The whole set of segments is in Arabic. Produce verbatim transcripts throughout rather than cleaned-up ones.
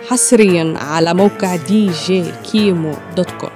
حصريا على موقع دي جي كيمو دوت كوم.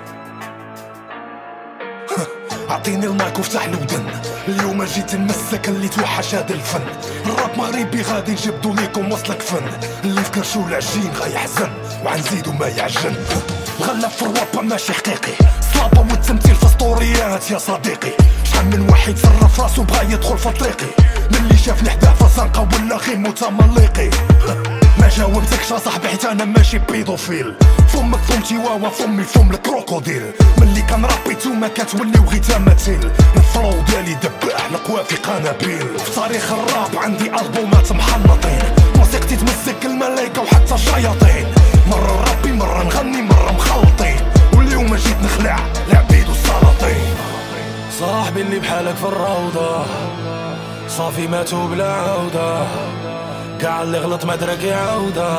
اعطيني المايك وافتح لي ودن، اليوم جيت نمسك اللي توحش هذا الفن. الراب مغربي غادي نجبدو ليكم وصلك فن، اللي في كرشو العجين غيحزن وعنزيدو ما يعجن. الغلا في الراب ماشي حقيقي، صلابة والتمثيل في اسطوريات يا صديقي. شحال من واحد صرف راسو بغا يدخل في طريقي، ملي شافني حداه في الزنقة ولا غير متملقي. ما جاوبتكش صاحبي حيت انا ماشي بيدوفيل، فمك فمتي واوا فمي فم الكروكوديل. ملي كان رابي نتوما كتوليو غي تماثيل، الفلو ديالي دباح القوافي قنابيل. في تاريخ الراب عندي البومات محنطين، موسيقتي تمسك الملايكة وحتى الشياطين. مرة رابي مرة نغني مرة مخلطين، واليوم جيت نخلع العبيد والسلاطين. صاحبي اللي بحالك في الروضة صافي ماتوا بلا عودة، كاع اللي غلط ما درك يعودة.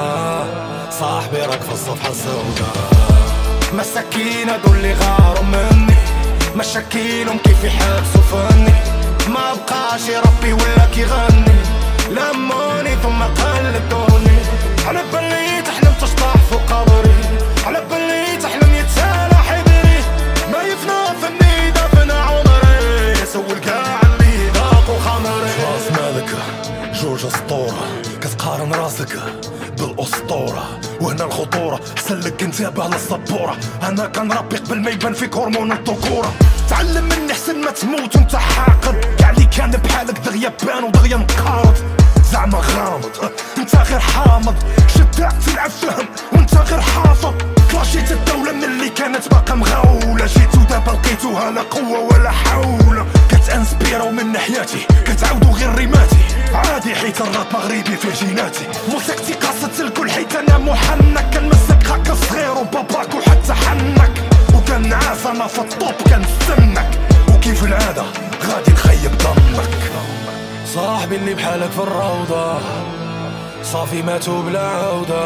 صاحبي راك في الصفحة السوداء، مساكين هادو اللي غاروا مني، مشاكيلهم كيف يحبسوا فني. ما بقاش يربي ولا كيغني، لموني ثم قلدوني. على بالي تحلم تشطح فوق قبري، على بالي تحلم يتسالى حبري. ما يفنى فني دفن عمري، سول كاع اللي ذاقوا خمري. راس مالك جوج اسطورة، كتقارن راسك بالاسطورة، وهنا الخطورة سلك انتبه للسبورة. انا كنربي قبل ما يبان فيك هرمون الذكورة. تعلم مني حسن ما تموت وانت حاقد، كاع اللي كان بحالك دغيا بان ودغيا نقارض. زعما غامض انت غير حامض، شداك تلعب فهم وانت غير حافظ. كلاشيت الدولة من اللي كانت باقا مغاولة، جيتو دابا لقيتوها لا قوة ولا حول. كتانسبيرو من ناحياتي كتعاودو غير ريماتي، عادي حيت الراب مغربي في جيناتي. موسيقتي قاصت الكل حيت انا محنك، كنمسك هاكا صغير وباباك وحتى حنك. وكنعاس انا في الطوب كنستنك، وكيف العادة غادي نخيب ضمك. صاحبي اللي بحالك في الروضة صافي ماتوا بلا عودة،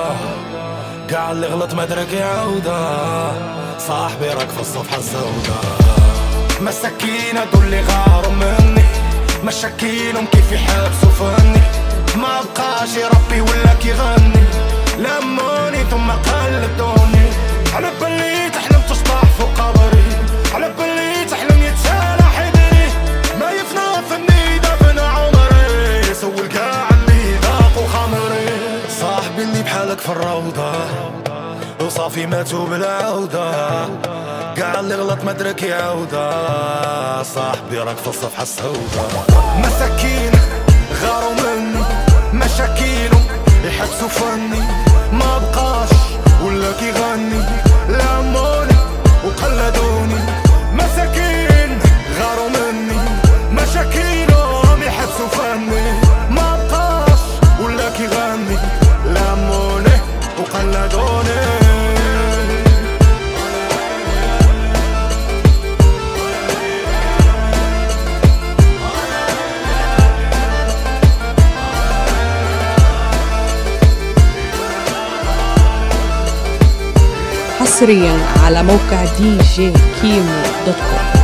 كاع اللي غلط ما درك يعودة. صاحبي راك في الصفحة السوداء، مساكين هادو اللي غاروا مني، مشاكيلهم كيف يحبسوا فني. ما بقاش يربي ولا كيغني، لموني ثم قلدوني. على بالي تحلم تشطح فوق قبري، على بالي تحلم يتسالى حبري. ما يفنى فني دفن عمري، سول كاع اللي ذاقوا خمري. صاحبي اللي بحالك في الروضة وصافي ماتوا بلا عودة، كاع اللي غلط ما درك يعودة. صاحبي راك في الصفحة السوداء، مساكين غاروا مني، مشاكيلهم يحبسوا فني. ما بقاش ولا كيغني، لموني وقلدوني. مساكين غاروا مني، مشاكيلهم يحبسوا فني. ما بقاش ولا كيغني، لموني وقلدوني. حصريا على موقع دي جي كيمو دوت كوم.